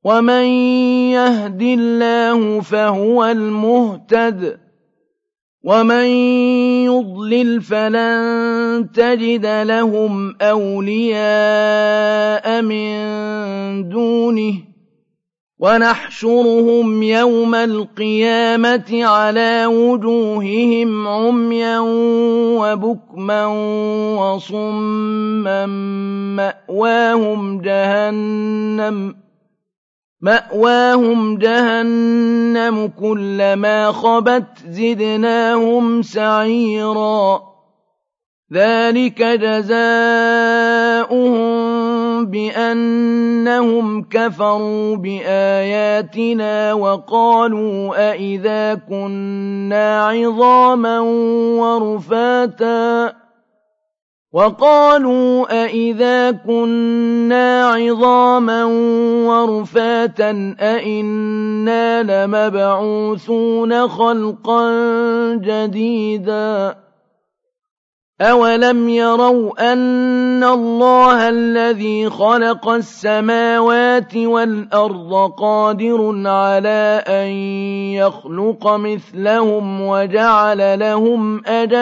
ومن يهد الله فهو المهتد ومن يضلل فلن تجد لهم أولياء من دونه ونحشرهم يوم القيامة على وجوههم عميا وبكما وصما مأواهم جهنم كلما خبت زدناهم سعيرا ذلك جزاؤهم بأنهم كفروا بآياتنا وقالوا أئذا كنا عظاما ورفاتا أئنا لمبعوثون خلقا جديدا أولم يروا أن الله الذي خلق السماوات والأرض قادر على أن يخلق مثلهم وجعل لهم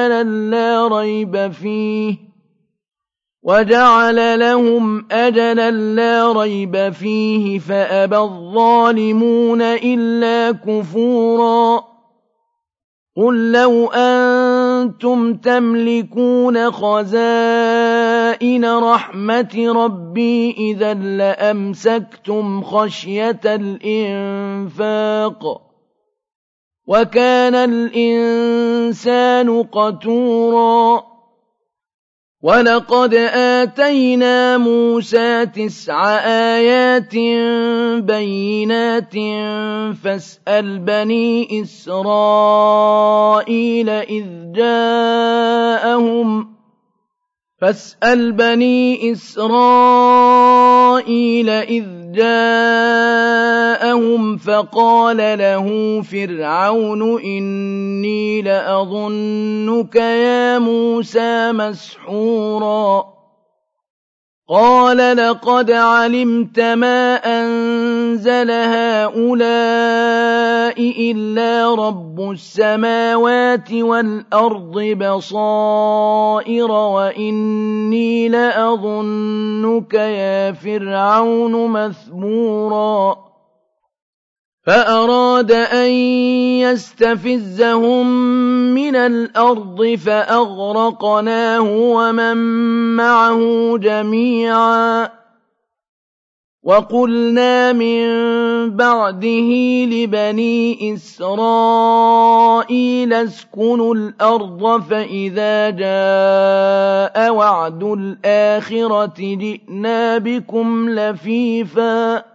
أجلا لا ريب فيه فأبى الظالمون إلا كفورا قل لو أنتم تملكون خزائن رحمة ربي إذا لأمسكتم خشية الإنفاق وكان الإنسان قتورا ولقد آتينا موسى 9 آيات بينات فاسأل بني إسرائيل إذ جاءهم فقال له فرعون إني لأظنك يا موسى مسحورا قال لقد علمت ما أنزل هؤلاء إلا رب السماوات والأرض بصائر وإني لأظنك يا فرعون مثبورا فأراد أن يستفزهم من الأرض فأغرقناه ومن معه جميعا وقلنا من بعده لبني إسرائيل اسكنوا الأرض فإذا جاء وعد الآخرة جئنا بكم لفيفا